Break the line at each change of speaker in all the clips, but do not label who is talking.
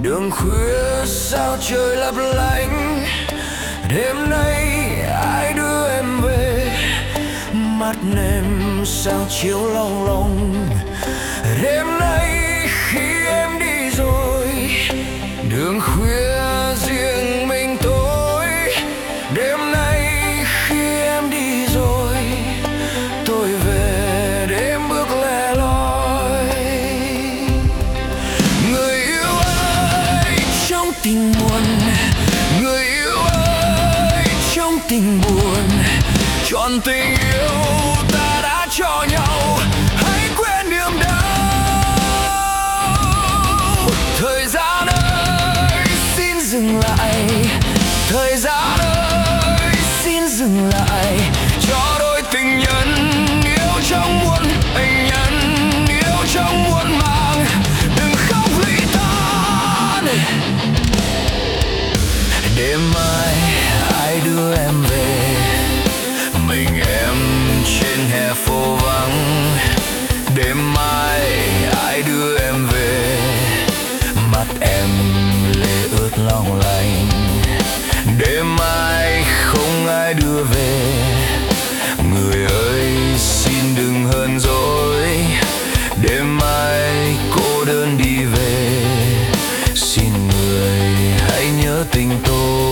Đường khuya sao trời lấp lánh, đêm nay ai đưa em về? Mắt em sao chiếu long lanh. Đêm nay khi em đi rồi, đường khuya riêng mình tôi. Đêm nay khi em đi rồi, tôi về đêm bước lẻ loi. Người yêu ơi, trong tình buồn, người yêu ơi, trong tình buồn, trọn tình yêu ta đã cho nhau, hãy quên niềm đau. Thời gian ơi, xin dừng lại. Thời gian ơi, xin dừng lại. Cho đôi tình nhân yêu trong muôn tình nhân, yêu trong muôn màng, đừng khóc ly tan. Đêm mai ai đưa em về? Mình em trên hè phố vắng. Đêm mai ai đưa em về? Mắt em lệ ướt long lanh. Đêm mai không ai đưa về. Người ơi xin đừng hờn dỗi. Đêm mai cô đơn đi về. Xin người hãy nhớ tình tôi.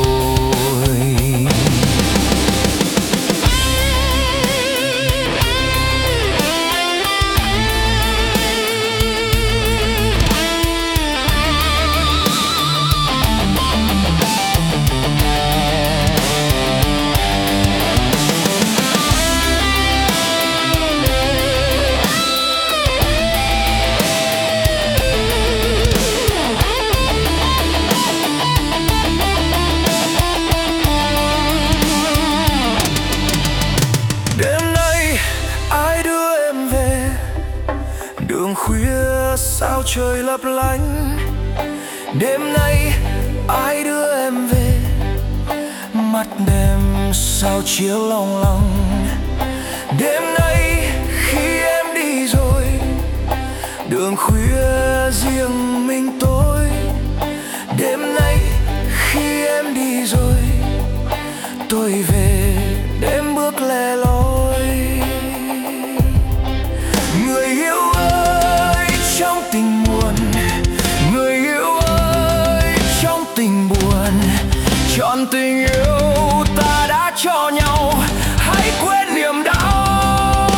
Đường khuya sao trời lấp lánh. Đêm nay ai đưa em về? Mắt đêm sao chiếu long lanh. Đêm nay khi em đi rồi, đường khuya riêng mình tôi. Đêm nay khi em đi rồi, tôi về đêm bước lẻ loi. Người yêu ơi, trong tình buồn, người yêu ơi, trong tình buồn, trọn tình yêu ta đã cho nhau, hãy quên niềm đau.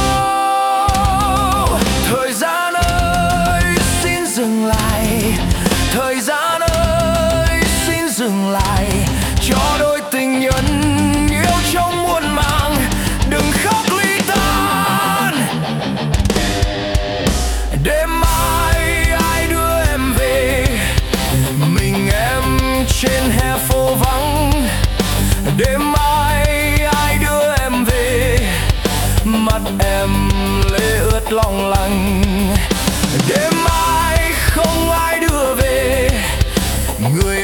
Thời gian ơi, xin dừng lại. Thời gian ơi, xin dừng lại. Cho đôi tình nhân yêu trong muôn màng, đừng khóc ly tan. Đêm mai ai đưa em về? Mình em trên hè phố vắng. Đêm mai ai đưa em về? Mắt em lệ ướt long lanh. Đêm mai không ai đưa về. Người